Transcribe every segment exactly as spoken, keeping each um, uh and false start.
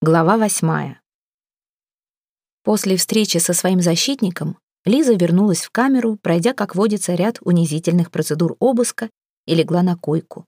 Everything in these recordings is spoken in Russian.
Глава восьмая. После встречи со своим защитником Лиза вернулась в камеру, пройдя, как водится, ряд унизительных процедур обыска и легла на койку.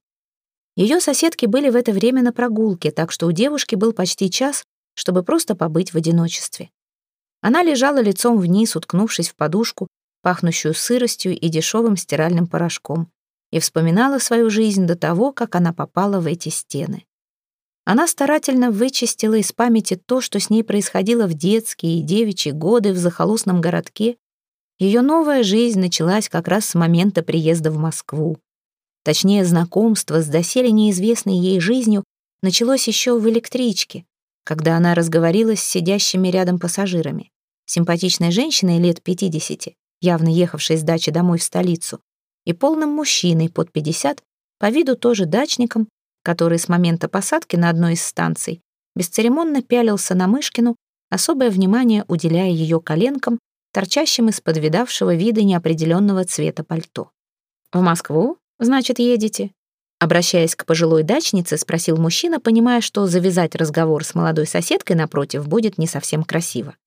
Ее соседки были в это время на прогулке, так что у девушки был почти час, чтобы просто побыть в одиночестве. Она лежала лицом вниз, уткнувшись в подушку, пахнущую сыростью и дешевым стиральным порошком, и вспоминала свою жизнь до того, как она попала в эти стены. Она старательно вычистила из памяти то, что с ней происходило в детские и девичьи годы в захолустном городке. Ее новая жизнь началась как раз с момента приезда в Москву. Точнее, знакомство с доселе неизвестной ей жизнью началось еще в электричке, когда она разговорилась с сидящими рядом пассажирами. Симпатичной женщиной лет пятидесяти, явно ехавшей с дачи домой в столицу, и полным мужчиной под пятьдесят, по виду тоже дачником, который с момента посадки на одной из станций бесцеремонно пялился на Мышкину, особое внимание уделяя ее коленкам, торчащим из-под видавшего вида неопределенного цвета пальто. «В Москву, значит, едете?» Обращаясь к пожилой дачнице, спросил мужчина, понимая, что завязать разговор с молодой соседкой напротив будет не совсем красиво.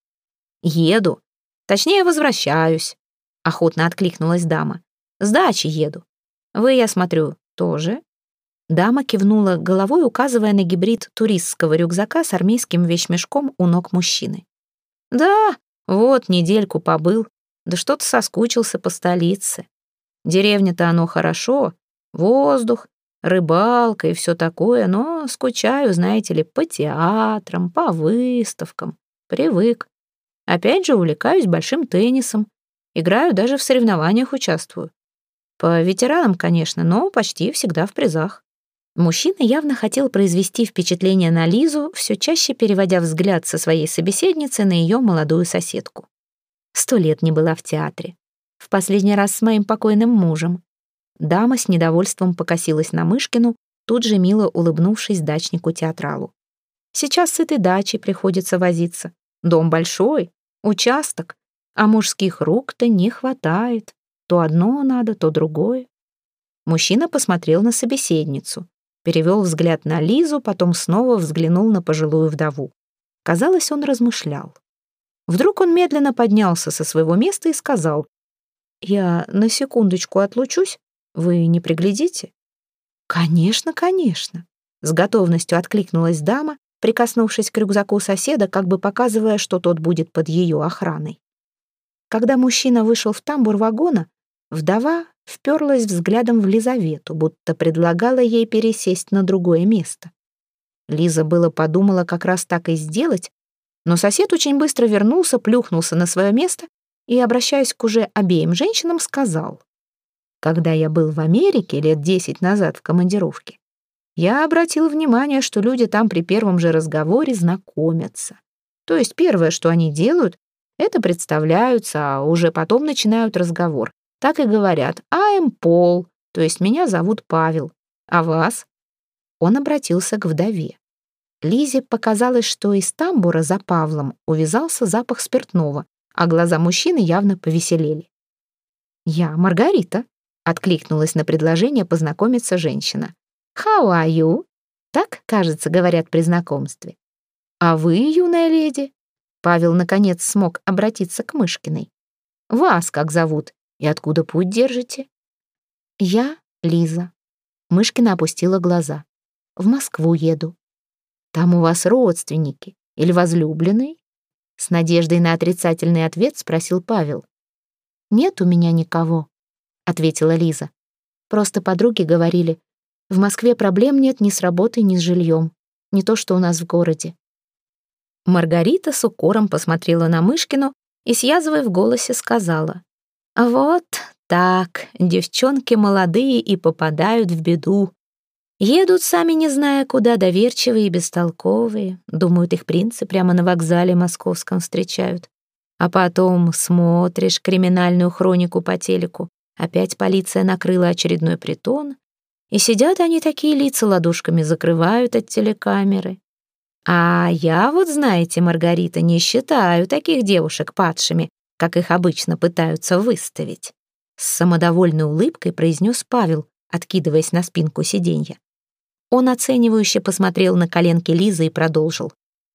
«Еду. Точнее, возвращаюсь», — охотно откликнулась дама. «С дачи еду. Вы, я смотрю, тоже?» Дама кивнула головой, указывая на гибрид туристского рюкзака с армейским вещмешком у ног мужчины. «Да, вот, недельку побыл, да что-то соскучился по столице. Деревня-то оно хорошо, воздух, рыбалка и все такое, но скучаю, знаете ли, по театрам, по выставкам. Привык. Опять же увлекаюсь большим теннисом, играю, даже в соревнованиях участвую. По ветеранам, конечно, но почти всегда в призах». Мужчина явно хотел произвести впечатление на Лизу, все чаще переводя взгляд со своей собеседницы на ее молодую соседку. Сто лет не была в театре. В последний раз с моим покойным мужем. Дама с недовольством покосилась на Мышкину, тут же мило улыбнувшись дачнику-театралу. Сейчас с этой дачей приходится возиться. Дом большой, участок, а мужских рук-то не хватает. То одно надо, то другое. Мужчина посмотрел на собеседницу. Перевел взгляд на Лизу, потом снова взглянул на пожилую вдову. Казалось, он размышлял. Вдруг он медленно поднялся со своего места и сказал: «Я на секундочку отлучусь, вы не приглядите?» «Конечно, конечно», — с готовностью откликнулась дама, прикоснувшись к рюкзаку соседа, как бы показывая, что тот будет под ее охраной. Когда мужчина вышел в тамбур вагона, вдова вперлась взглядом в Лизавету, будто предлагала ей пересесть на другое место. Лиза было подумала как раз так и сделать, но сосед очень быстро вернулся, плюхнулся на свое место и, обращаясь к уже обеим женщинам, сказал: «Когда я был в Америке лет десять назад в командировке, я обратил внимание, что люди там при первом же разговоре знакомятся. То есть первое, что они делают, это представляются, а уже потом начинают разговор. Так и говорят: «I'm Пол», то есть «меня зовут Павел». А вас?» Он обратился к вдове. Лизе показалось, что из тамбура за Павлом увязался запах спиртного, а глаза мужчины явно повеселели. «Я Маргарита», — откликнулась на предложение познакомиться женщина. «How are you?» Так, кажется, говорят при знакомстве. «А вы, юная леди?» Павел, наконец, смог обратиться к Мышкиной. «Вас как зовут? И откуда путь держите?» «Я Лиза». Мышкина опустила глаза. «В Москву еду». «Там у вас родственники или возлюбленный?» С надеждой на отрицательный ответ спросил Павел. «Нет у меня никого», — ответила Лиза. «Просто подруги говорили, в Москве проблем нет ни с работой, ни с жильем. Не то, что у нас в городе». Маргарита с укором посмотрела на Мышкину и с язвой в голосе сказала: «Вот так, девчонки молодые и попадают в беду. Едут сами не зная куда, доверчивые и бестолковые. Думают, их принцы прямо на вокзале московском встречают. А потом смотришь криминальную хронику по телеку. Опять полиция накрыла очередной притон. И сидят они такие, лица ладошками закрывают от телекамеры. А я вот, знаете, Маргарита, не считаю таких девушек падшими, как их обычно пытаются выставить», — с самодовольной улыбкой произнес Павел, откидываясь на спинку сиденья. Он оценивающе посмотрел на коленки Лизы и продолжил: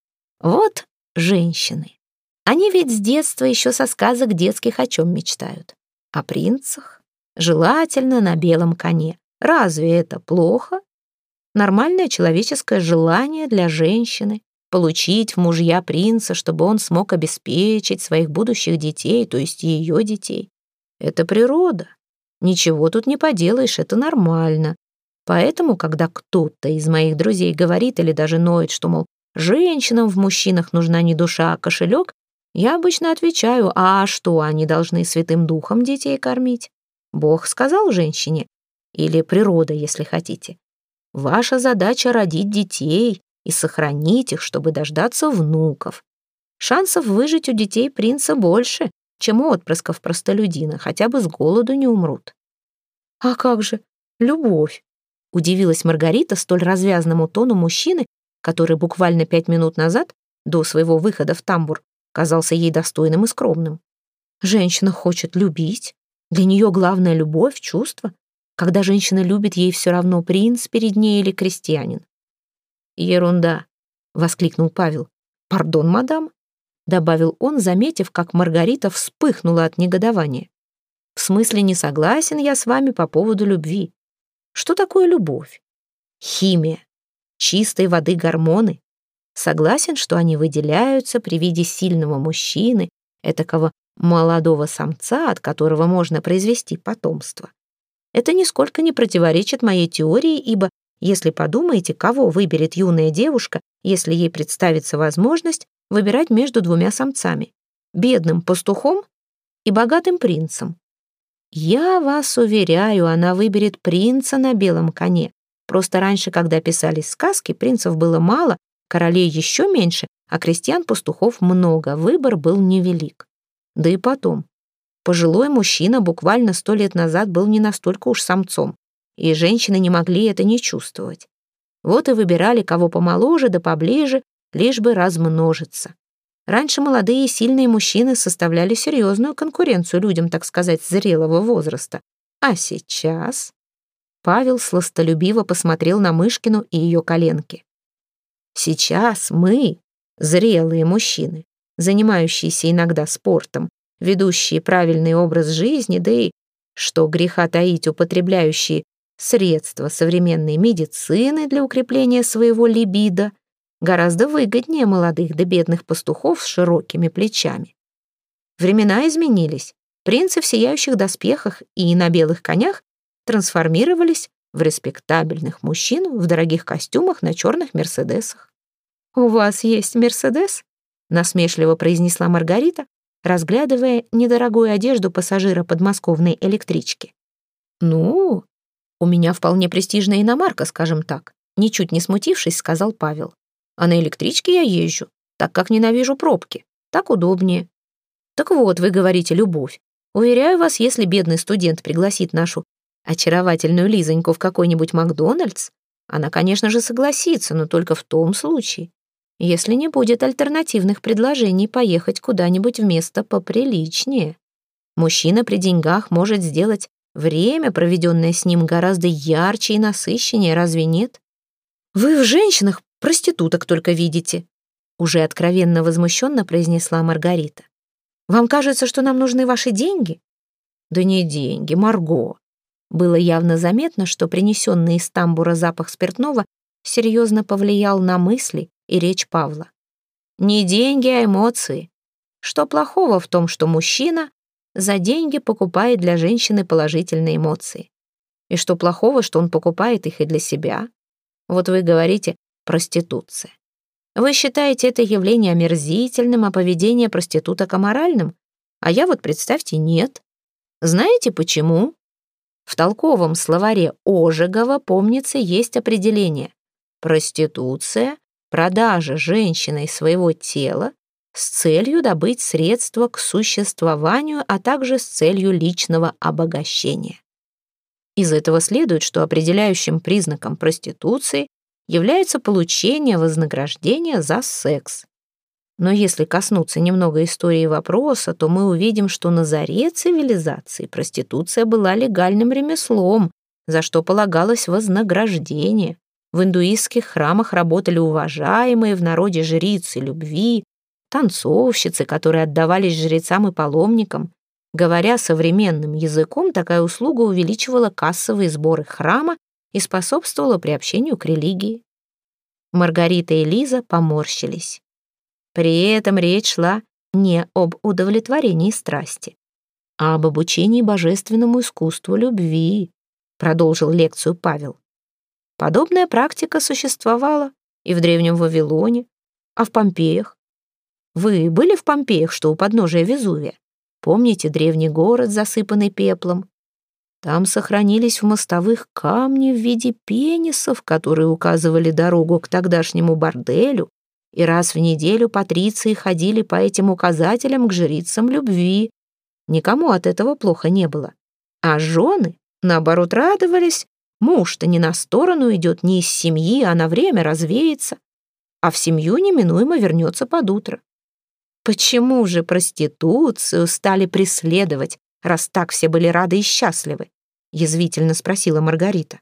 Вот женщины. Они ведь с детства еще со сказок детских о чем мечтают? О принцах. Желательно на белом коне. Разве это плохо? Нормальное человеческое желание для женщины — получить в мужья принца, чтобы он смог обеспечить своих будущих детей, то есть ее детей. Это природа. Ничего тут не поделаешь, это нормально. Поэтому, когда кто-то из моих друзей говорит или даже ноет, что, мол, женщинам в мужчинах нужна не душа, а кошелек, я обычно отвечаю: а что, они должны святым духом детей кормить? Бог сказал женщине, или природа, если хотите. Ваша задача — родить детей и сохранить их, чтобы дождаться внуков. Шансов выжить у детей принца больше, чем у отпрысков простолюдина, хотя бы с голоду не умрут. «А как же любовь?» — удивилась Маргарита столь развязному тону мужчины, который буквально пять минут назад, до своего выхода в тамбур, казался ей достойным и скромным. «Женщина хочет любить. Для нее главное — любовь, чувство. Когда женщина любит, ей все равно, принц перед ней или крестьянин». «Ерунда!» — воскликнул Павел. «Пардон, мадам?» — добавил он, заметив, как Маргарита вспыхнула от негодования. «В смысле, не согласен я с вами по поводу любви. Что такое любовь? Химия, чистой воды гормоны. Согласен, что они выделяются при виде сильного мужчины, этакого молодого самца, от которого можно произвести потомство. Это нисколько не противоречит моей теории, ибо, если подумаете, кого выберет юная девушка, если ей представится возможность выбирать между двумя самцами — бедным пастухом и богатым принцем? Я вас уверяю, она выберет принца на белом коне. Просто раньше, когда писались сказки, принцев было мало, королей еще меньше, а крестьян-пастухов много, выбор был невелик. Да и потом, пожилой мужчина буквально сто лет назад был не настолько уж самцом, и женщины не могли это не чувствовать. Вот и выбирали кого помоложе да поближе, лишь бы размножиться. Раньше молодые и сильные мужчины составляли серьезную конкуренцию людям, так сказать, зрелого возраста. А сейчас... Павел сластолюбиво посмотрел на Мышкину и ее коленки. Сейчас мы, зрелые мужчины, занимающиеся иногда спортом, ведущие правильный образ жизни, да и, что греха таить, употребляющие средства современной медицины для укрепления своего либидо, гораздо выгоднее молодых да бедных пастухов с широкими плечами. Времена изменились. Принцы в сияющих доспехах и на белых конях трансформировались в респектабельных мужчин в дорогих костюмах на черных мерседесах. «У вас есть мерседес?» — насмешливо произнесла Маргарита, разглядывая недорогую одежду пассажира подмосковной электрички. «Ну, у меня вполне престижная иномарка, скажем так», — ничуть не смутившись, сказал Павел. «А на электричке я езжу, так как ненавижу пробки. Так удобнее». «Так вот, вы говорите, любовь. Уверяю вас, если бедный студент пригласит нашу очаровательную Лизоньку в какой-нибудь Макдональдс, она, конечно же, согласится, но только в том случае, если не будет альтернативных предложений поехать куда-нибудь в место поприличнее. Мужчина при деньгах может сделать время, проведенное с ним, гораздо ярче и насыщеннее, разве нет? Вы в женщинах проституток только видите», уже откровенно возмущенно произнесла Маргарита. «Вам кажется, что нам нужны ваши деньги?» «Да не деньги, Марго». Было явно заметно, что принесенный из тамбура запах спиртного серьезно повлиял на мысли и речь Павла. «Не деньги, а эмоции. Что плохого в том, что мужчина за деньги покупает для женщины положительные эмоции? И что плохого, что он покупает их и для себя? Вот вы говорите «проституция». Вы считаете это явление омерзительным, а поведение проституток аморальным? А я вот, представьте, нет. Знаете почему? В толковом словаре Ожегова, помнится, есть определение: проституция — продажа женщиной своего тела с целью добыть средства к существованию, а также с целью личного обогащения. Из этого следует, что определяющим признаком проституции является получение вознаграждения за секс. Но если коснуться немного истории вопроса, то мы увидим, что на заре цивилизации проституция была легальным ремеслом, за что полагалось вознаграждение. В индуистских храмах работали уважаемые в народе жрицы любви, танцовщицы, которые отдавались жрецам и паломникам. Говоря современным языком, такая услуга увеличивала кассовые сборы храма и способствовала приобщению к религии. Маргарита и Лиза поморщились. При этом речь шла не об удовлетворении страсти, а об обучении божественному искусству любви, продолжил лекцию Павел. Подобная практика существовала и в Древнем Вавилоне, а в Помпеях. Вы были в Помпеях, что у подножия Везувия? Помните древний город, засыпанный пеплом? Там сохранились в мостовых камни в виде пенисов, которые указывали дорогу к тогдашнему борделю, и раз в неделю патриции ходили по этим указателям к жрицам любви. Никому от этого плохо не было. А жены, наоборот, радовались. Муж-то не на сторону идет, не из семьи, а на время развеется, а в семью неминуемо вернется под утро. Почему же проституцию стали преследовать, раз так все были рады и счастливы? Язвительно спросила Маргарита.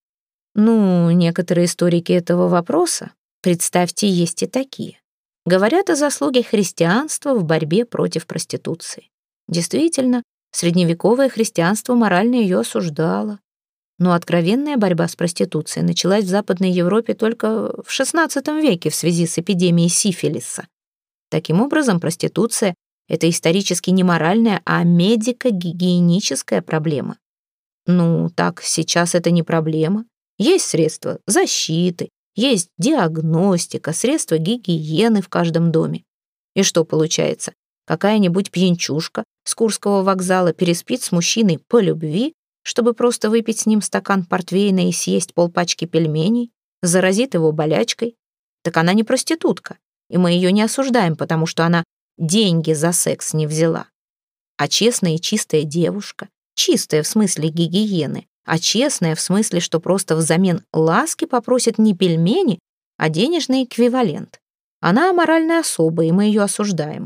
Ну, некоторые историки этого вопроса, представьте, есть и такие, говорят о заслуге христианства в борьбе против проституции. Действительно, средневековое христианство морально ее осуждало. Но откровенная борьба с проституцией началась в Западной Европе только в шестнадцатом веке в связи с эпидемией сифилиса. Таким образом, проституция — это исторически не моральная, а медико-гигиеническая проблема. Ну, так, сейчас это не проблема. Есть средства защиты, есть диагностика, средства гигиены в каждом доме. И что получается? Какая-нибудь пьянчушка с Курского вокзала переспит с мужчиной по любви, чтобы просто выпить с ним стакан портвейна и съесть полпачки пельменей, заразит его болячкой. Так она не проститутка, и мы ее не осуждаем, потому что она деньги за секс не взяла. А честная и чистая девушка, чистая в смысле гигиены, а честная в смысле, что просто взамен ласки попросит не пельмени, а денежный эквивалент. Она аморальная особа, и мы ее осуждаем.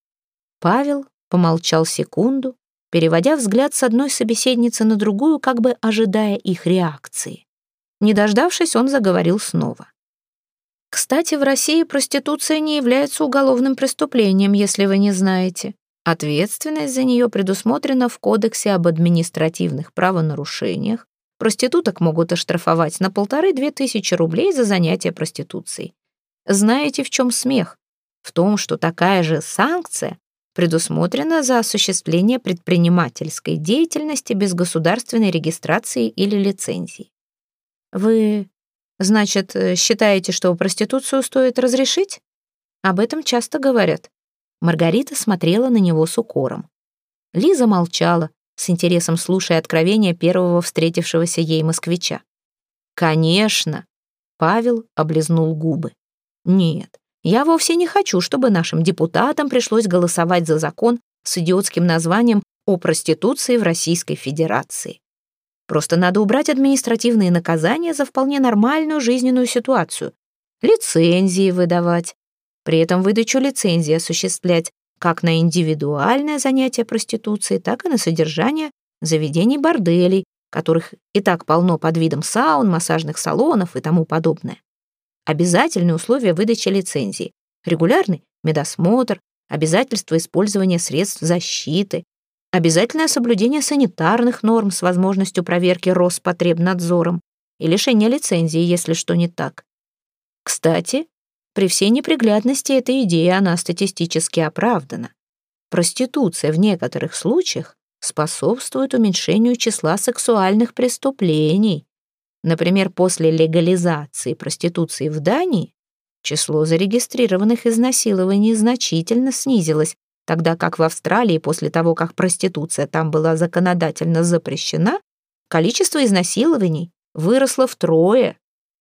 Павел помолчал секунду, переводя взгляд с одной собеседницы на другую, как бы ожидая их реакции. Не дождавшись, он заговорил снова. Кстати, в России проституция не является уголовным преступлением, если вы не знаете. Ответственность за нее предусмотрена в Кодексе об административных правонарушениях. Проституток могут оштрафовать на полторы-две тысячи рублей за занятие проституцией. Знаете, в чем смех? В том, что такая же санкция предусмотрена за осуществление предпринимательской деятельности без государственной регистрации или лицензии. Вы, значит, считаете, что проституцию стоит разрешить? Об этом часто говорят. Маргарита смотрела на него с укором. Лиза молчала, с интересом слушая откровения первого встретившегося ей москвича. «Конечно!» — Павел облизнул губы. «Нет, я вовсе не хочу, чтобы нашим депутатам пришлось голосовать за закон с идиотским названием о проституции в Российской Федерации. Просто надо убрать административные наказания за вполне нормальную жизненную ситуацию. Лицензии выдавать. При этом выдачу лицензии осуществлять как на индивидуальное занятие проституцией, так и на содержание заведений борделей, которых и так полно под видом саун, массажных салонов и тому подобное. Обязательные условия выдачи лицензии, регулярный медосмотр, обязательство использования средств защиты, обязательное соблюдение санитарных норм с возможностью проверки Роспотребнадзором и лишение лицензии, если что не так. Кстати, при всей неприглядности этой идеи она статистически оправдана. Проституция в некоторых случаях способствует уменьшению числа сексуальных преступлений. Например, после легализации проституции в Дании число зарегистрированных изнасилований значительно снизилось, тогда как в Австралии после того, как проституция там была законодательно запрещена, количество изнасилований выросло втрое.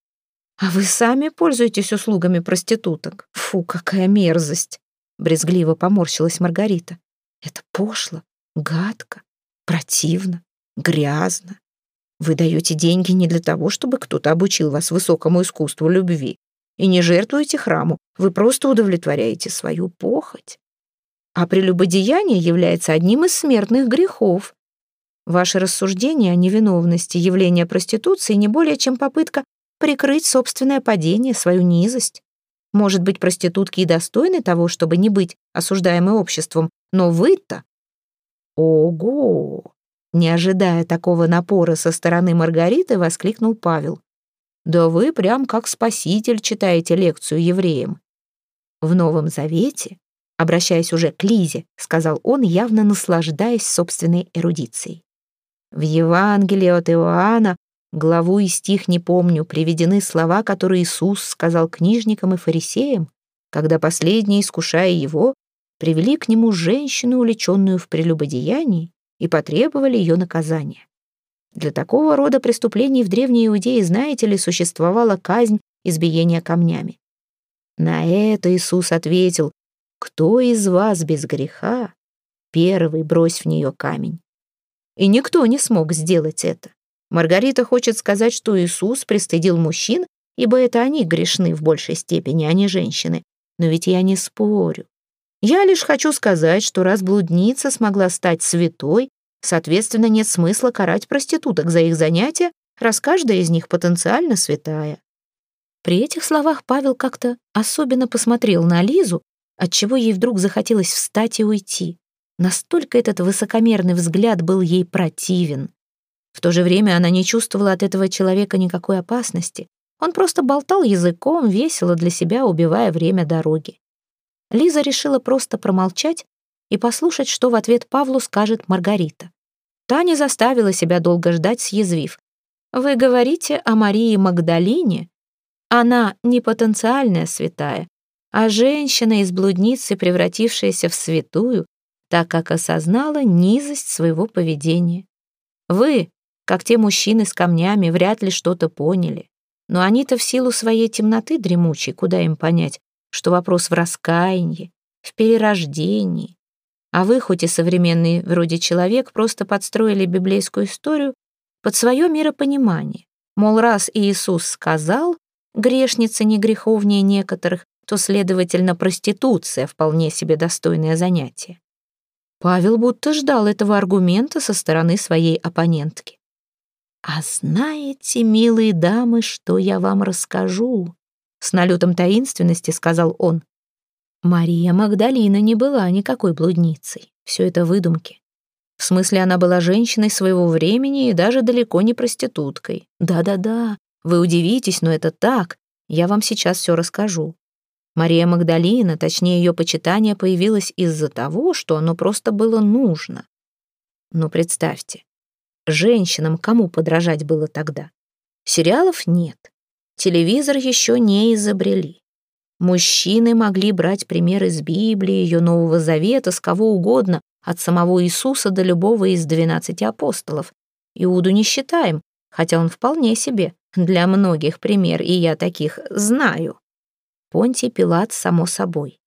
«А вы сами пользуетесь услугами проституток? Фу, какая мерзость!» Брезгливо поморщилась Маргарита. «Это пошло, гадко, противно, грязно. Вы даете деньги не для того, чтобы кто-то обучил вас высокому искусству любви, и не жертвуете храму, вы просто удовлетворяете свою похоть. А прелюбодеяние является одним из смертных грехов. Ваши рассуждения о невиновности явления проституции не более чем попытка прикрыть собственное падение, свою низость. Может быть, проститутки и достойны того, чтобы не быть осуждаемой обществом, но вы-то... Ого! Не ожидая такого напора со стороны Маргариты, воскликнул Павел. Да вы прям как спаситель читаете лекцию евреям. В Новом Завете, обращаясь уже к Лизе, сказал он, явно наслаждаясь собственной эрудицией. В Евангелии от Иоанна, главу и стих не помню, приведены слова, которые Иисус сказал книжникам и фарисеям, когда последние, искушая его, привели к нему женщину, увлеченную в прелюбодеянии, и потребовали ее наказания. Для такого рода преступлений в Древней Иудее, знаете ли, существовала казнь избиения камнями. На это Иисус ответил: «Кто из вас без греха, первый брось в нее камень». И никто не смог сделать это. Маргарита хочет сказать, что Иисус пристыдил мужчин, ибо это они грешны в большей степени, а не женщины. Но ведь я не спорю. Я лишь хочу сказать, что раз блудница смогла стать святой, соответственно, нет смысла карать проституток за их занятия, раз каждая из них потенциально святая. При этих словах Павел как-то особенно посмотрел на Лизу, отчего ей вдруг захотелось встать и уйти. Настолько этот высокомерный взгляд был ей противен. В то же время она не чувствовала от этого человека никакой опасности. Он просто болтал языком, весело для себя, убивая время дороги. Лиза решила просто промолчать и послушать, что в ответ Павлу скажет Маргарита. Та не заставила себя долго ждать, съязвив. «Вы говорите о Марии Магдалине? Она не потенциальная святая, а женщина из блудницы, превратившаяся в святую, так как осознала низость своего поведения. Вы, как те мужчины с камнями, вряд ли что-то поняли, но они-то в силу своей темноты дремучей, куда им понять, что вопрос в раскаянии, в перерождении. А вы, хоть и современный вроде человек, просто подстроили библейскую историю под свое миропонимание. Мол, раз Иисус сказал, грешница не греховнее некоторых, то, следовательно, проституция вполне себе достойное занятие. Павел будто ждал этого аргумента со стороны своей оппонентки. «А знаете, милые дамы, что я вам расскажу?» С налетом таинственности сказал он. Мария Магдалина не была никакой блудницей. Все это выдумки. В смысле, она была женщиной своего времени и даже далеко не проституткой. Да-да-да, вы удивитесь, но это так. Я вам сейчас все расскажу. Мария Магдалина, точнее ее почитание, появилось из-за того, что оно просто было нужно. Но представьте, женщинам кому подражать было тогда? Сериалов нет. Телевизор еще не изобрели. Мужчины могли брать пример из Библии, ее Нового Завета, с кого угодно, от самого Иисуса до любого из двенадцати апостолов. Иуду не считаем, хотя он вполне себе для многих пример, и я таких знаю. Понтий Пилат, само собой.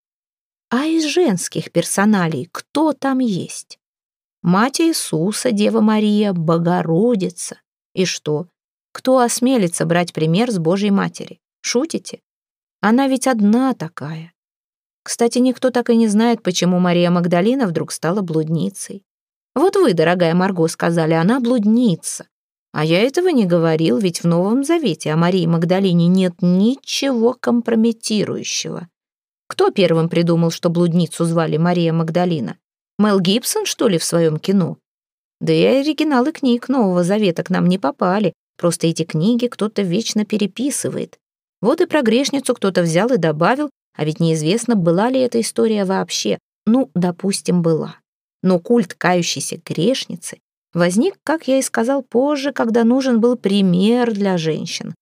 А из женских персоналей кто там есть? Мать Иисуса, Дева Мария, Богородица. И что? Кто осмелится брать пример с Божьей Матери? Шутите? Она ведь одна такая. Кстати, никто так и не знает, почему Мария Магдалина вдруг стала блудницей. Вот вы, дорогая Марго, сказали, она блудница. А я этого не говорил, ведь в Новом Завете о Марии Магдалине нет ничего компрометирующего. Кто первым придумал, что блудницу звали Мария Магдалина? Мел Гибсон, что ли, в своем кино? Да и оригиналы книг Нового Завета к нам не попали. Просто эти книги кто-то вечно переписывает. Вот и про грешницу кто-то взял и добавил, а ведь неизвестно, была ли эта история вообще. Ну, допустим, была. Но культ кающейся грешницы возник, как я и сказал, позже, когда нужен был пример для женщин.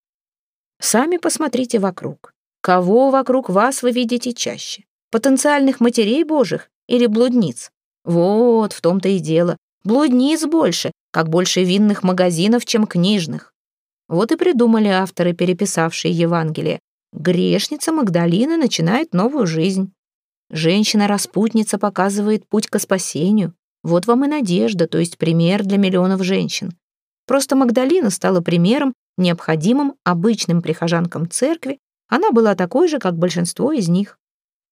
Сами посмотрите вокруг. Кого вокруг вас вы видите чаще? Потенциальных матерей Божьих или блудниц? Вот, в том-то и дело. Блудниц больше, как больше винных магазинов, чем книжных. Вот и придумали авторы, переписавшие Евангелие. Грешница Магдалина начинает новую жизнь. Женщина-распутница показывает путь к спасению. Вот вам и надежда, то есть пример для миллионов женщин. Просто Магдалина стала примером, необходимым обычным прихожанкам церкви. Она была такой же, как большинство из них.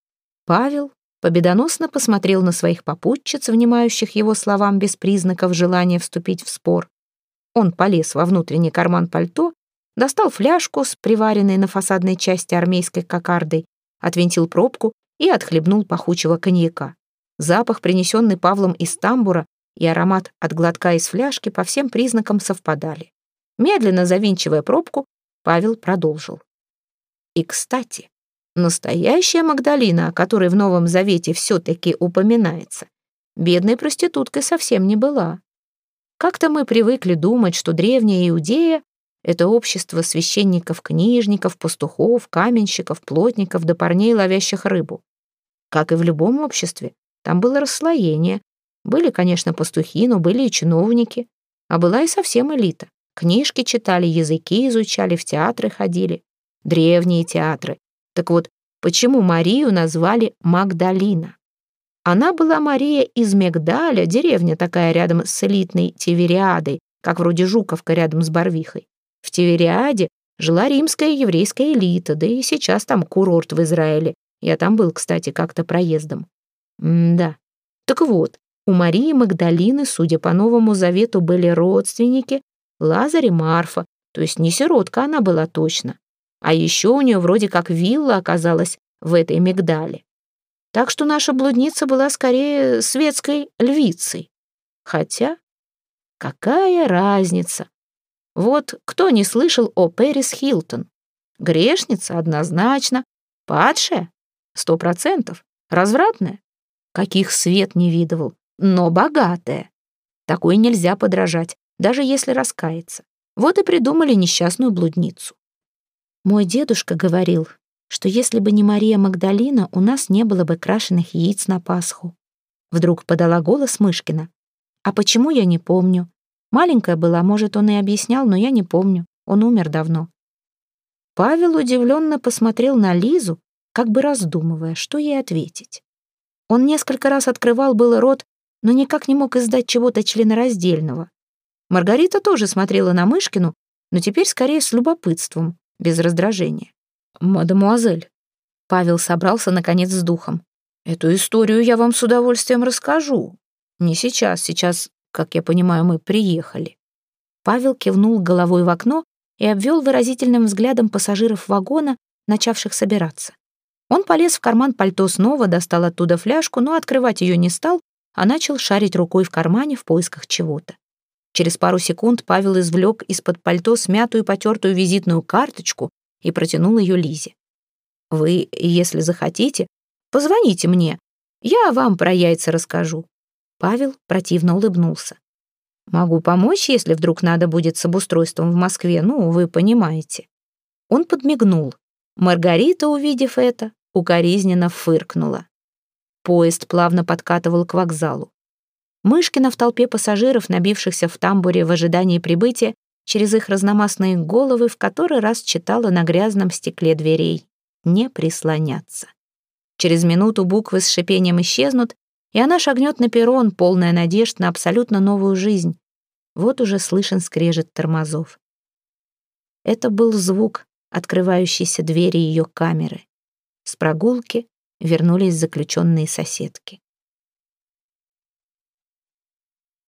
Павел победоносно посмотрел на своих попутчиц, внимающих его словам без признаков желания вступить в спор. Он полез во внутренний карман пальто, достал фляжку с приваренной на фасадной части армейской кокардой, отвинтил пробку и отхлебнул пахучего коньяка. Запах, принесенный Павлом из тамбура, и аромат от глотка из фляжки по всем признакам совпадали. Медленно завинчивая пробку, Павел продолжил. И, кстати, настоящая Магдалина, о которой в Новом Завете все-таки упоминается, бедной проституткой совсем не была. Как-то мы привыкли думать, что древняя Иудея — это общество священников-книжников, пастухов, каменщиков, плотников да парней, ловящих рыбу. Как и в любом обществе, там было расслоение. Были, конечно, пастухи, но были и чиновники. А была и совсем элита. Книжки читали, языки изучали, в театры ходили. Древние театры. Так вот, почему Марию назвали Магдалина? Она была Мария из Мегдаля, деревня такая рядом с элитной Тивериадой, как вроде Жуковка рядом с Барвихой. В Тивериаде жила римская и еврейская элита, да и сейчас там курорт в Израиле. Я там был, кстати, как-то проездом. М-да. Так вот, у Марии Магдалины, судя по Новому Завету, были родственники Лазарь и Марфа, то есть не сиротка она была точно. А еще у нее вроде как вилла оказалась в этой Мигдале. Так что наша блудница была скорее светской львицей. Хотя, какая разница? Вот кто не слышал о Пэрис Хилтон? Грешница однозначно, падшая сто процентов, развратная, каких свет не видывал, но богатая. Такой нельзя подражать, даже если раскаяться. Вот и придумали несчастную блудницу. Мой дедушка говорил, что если бы не Мария Магдалина, у нас не было бы крашеных яиц на Пасху. Вдруг подала голос Мышкина. А почему, я не помню. Маленькая была, может, он и объяснял, но я не помню. Он умер давно. Павел удивленно посмотрел на Лизу, как бы раздумывая, что ей ответить. Он несколько раз открывал было рот, но никак не мог издать чего-то членораздельного. Маргарита тоже смотрела на Мышкину, но теперь скорее с любопытством, без раздражения. «Мадемуазель», — Павел собрался, наконец, с духом, «эту историю я вам с удовольствием расскажу. Не сейчас, сейчас, как я понимаю, мы приехали». Павел кивнул головой в окно и обвел выразительным взглядом пассажиров вагона, начавших собираться. Он полез в карман пальто снова, достал оттуда фляжку, но открывать ее не стал, а начал шарить рукой в кармане в поисках чего-то. Через пару секунд Павел извлек из-под пальто смятую потертую визитную карточку и протянул ее Лизе. «Вы, если захотите, позвоните мне, я вам про яйца расскажу». Павел противно улыбнулся. «Могу помочь, если вдруг надо будет с обустройством в Москве, ну, вы понимаете». Он подмигнул. Маргарита, увидев это, укоризненно фыркнула. Поезд плавно подкатывал к вокзалу. Мышкина в толпе пассажиров, набившихся в тамбуре в ожидании прибытия, через их разномастные головы в который раз читала на грязном стекле дверей: «Не прислоняться». Через минуту буквы с шипением исчезнут, и она шагнет на перрон, полная надежд на абсолютно новую жизнь. Вот уже слышен скрежет тормозов. Это был звук открывающейся двери ее камеры. С прогулки вернулись заключенные соседки.